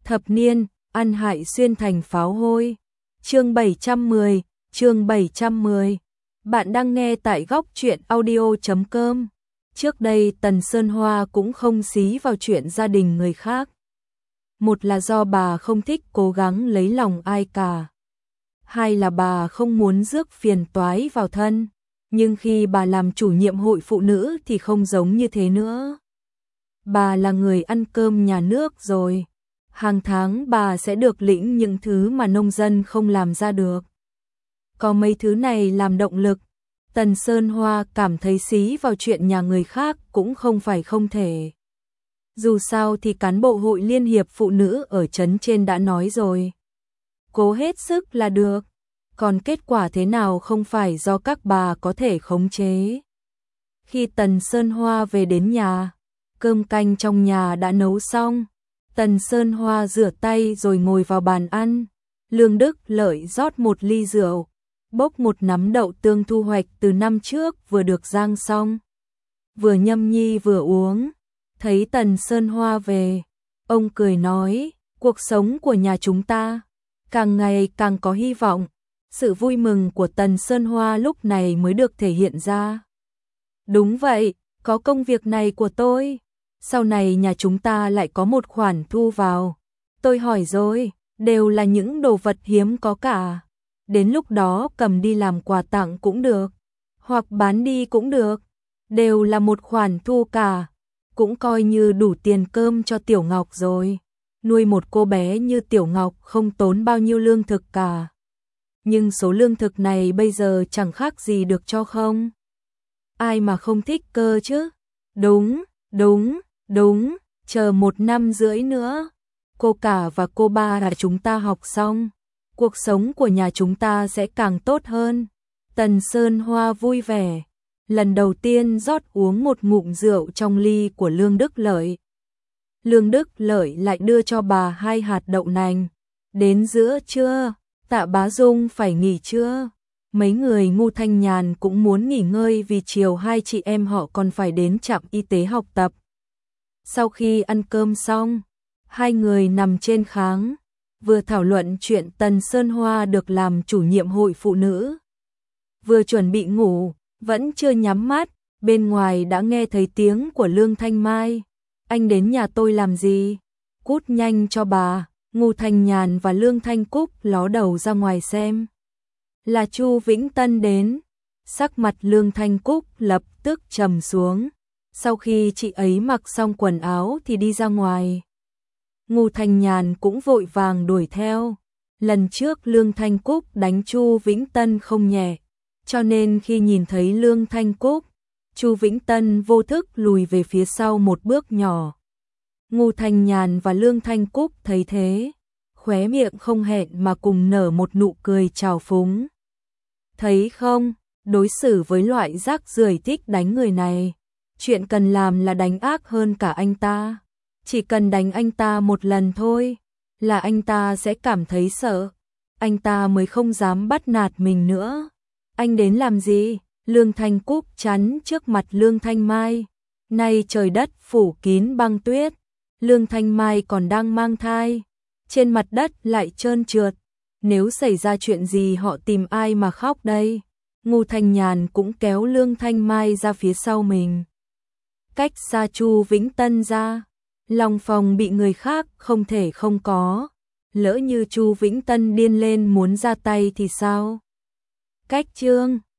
Thập niên, ăn hại xuyên thành pháo hôi. Chương 710. Bạn đang nghe tại góc truyện audio.com. Trước đây Tần Sơn Hoa cũng không xí vào chuyện gia đình người khác. Một là do bà không thích cố gắng lấy lòng ai cả. Hai là bà không muốn rước phiền toái vào thân. Nhưng khi bà làm chủ nhiệm hội phụ nữ thì không giống như thế nữa. Bà là người ăn cơm nhà nước rồi. Hàng tháng bà sẽ được lĩnh những thứ mà nông dân không làm ra được. Có mấy thứ này làm động lực, Tần Sơn Hoa cảm thấy xí vào chuyện nhà người khác cũng không phải không thể. Dù sao thì cán bộ hội liên hiệp phụ nữ ở trấn trên đã nói rồi. Cố hết sức là được, còn kết quả thế nào không phải do các bà có thể khống chế. Khi Tần Sơn Hoa về đến nhà, cơm canh trong nhà đã nấu xong. Tần Sơn Hoa rửa tay rồi ngồi vào bàn ăn. Lương Đức Lợi rót một ly rượu, bốc một nắm đậu tương thu hoạch từ năm trước vừa được rang xong. Vừa nhâm nhi vừa uống. Thấy Tần Sơn Hoa về, ông cười nói, cuộc sống của nhà chúng ta càng ngày càng có hy vọng. Sự vui mừng của Tần Sơn Hoa lúc này mới được thể hiện ra. Đúng vậy, có công việc này của tôi, sau này nhà chúng ta lại có một khoản thu vào. Tôi hỏi rồi, đều là những đồ vật hiếm có cả. Đến lúc đó cầm đi làm quà tặng cũng được, hoặc bán đi cũng được. Đều là một khoản thu cả, cũng coi như đủ tiền cơm cho Tiểu Ngọc rồi. Nuôi một cô bé như Tiểu Ngọc không tốn bao nhiêu lương thực cả. Nhưng số lương thực này bây giờ chẳng khác gì được cho không. Ai mà không thích cơ chứ? Đúng, chờ 1 năm rưỡi nữa, cô cả và cô ba là chúng ta học xong, cuộc sống của nhà chúng ta sẽ càng tốt hơn. Tần Sơn Hoa vui vẻ, lần đầu tiên rót uống một ngụm rượu trong ly của Lương Đức Lợi. Lương Đức Lợi lại đưa cho bà 2 hạt đậu nành. Đến giữa trưa, Tạ Bá Dung phải nghỉ trưa. Mấy người Ngu Thanh Nhàn cũng muốn nghỉ ngơi vì chiều hai chị em họ còn phải đến trạm y tế học tập. Sau khi ăn cơm xong, hai người nằm trên kháng, vừa thảo luận chuyện Tần Sơn Hoa được làm chủ nhiệm hội phụ nữ. Vừa chuẩn bị ngủ, vẫn chưa nhắm mắt, bên ngoài đã nghe thấy tiếng của Lương Thanh Mai. Anh đến nhà tôi làm gì? Cút nhanh cho bà. Ngu Thanh Nhàn và Lương Thanh Cúc ló đầu ra ngoài xem. Là Chu Vĩnh Tân đến. Sắc mặt Lương Thanh Cúc lập tức trầm xuống. Sau khi chị ấy mặc xong quần áo thì đi ra ngoài. Ngu Thanh Nhàn cũng vội vàng đuổi theo. Lần trước Lương Thanh Cúc đánh Chu Vĩnh Tân không nhẹ, cho nên khi nhìn thấy Lương Thanh Cúc, Chu Vĩnh Tân vô thức lùi về phía sau một bước nhỏ. Ngu Thanh Nhàn và Lương Thanh Cúc thấy thế, khóe miệng không hẹn mà cùng nở một nụ cười trào phúng. Thấy không, đối xử với loại rác rưởi thích đánh người này, chuyện cần làm là đánh ác hơn cả anh ta. Chỉ cần đánh anh ta một lần thôi, là anh ta sẽ cảm thấy sợ. Anh ta mới không dám bắt nạt mình nữa. Anh đến làm gì? Lương Thanh Cúc chắn trước mặt Lương Thanh Mai. Nay trời đất phủ kín băng tuyết, Lương Thanh Mai còn đang mang thai, trên mặt đất lại trơn trượt. Nếu xảy ra chuyện gì họ tìm ai mà khóc đây? Ngu Thanh Nhàn cũng kéo Lương Thanh Mai ra phía sau mình, cách xa Chu Vĩnh Tân ra. Lòng phòng bị người khác không thể không có. Lỡ như Chu Vĩnh Tân điên lên muốn ra tay thì sao? Cách chương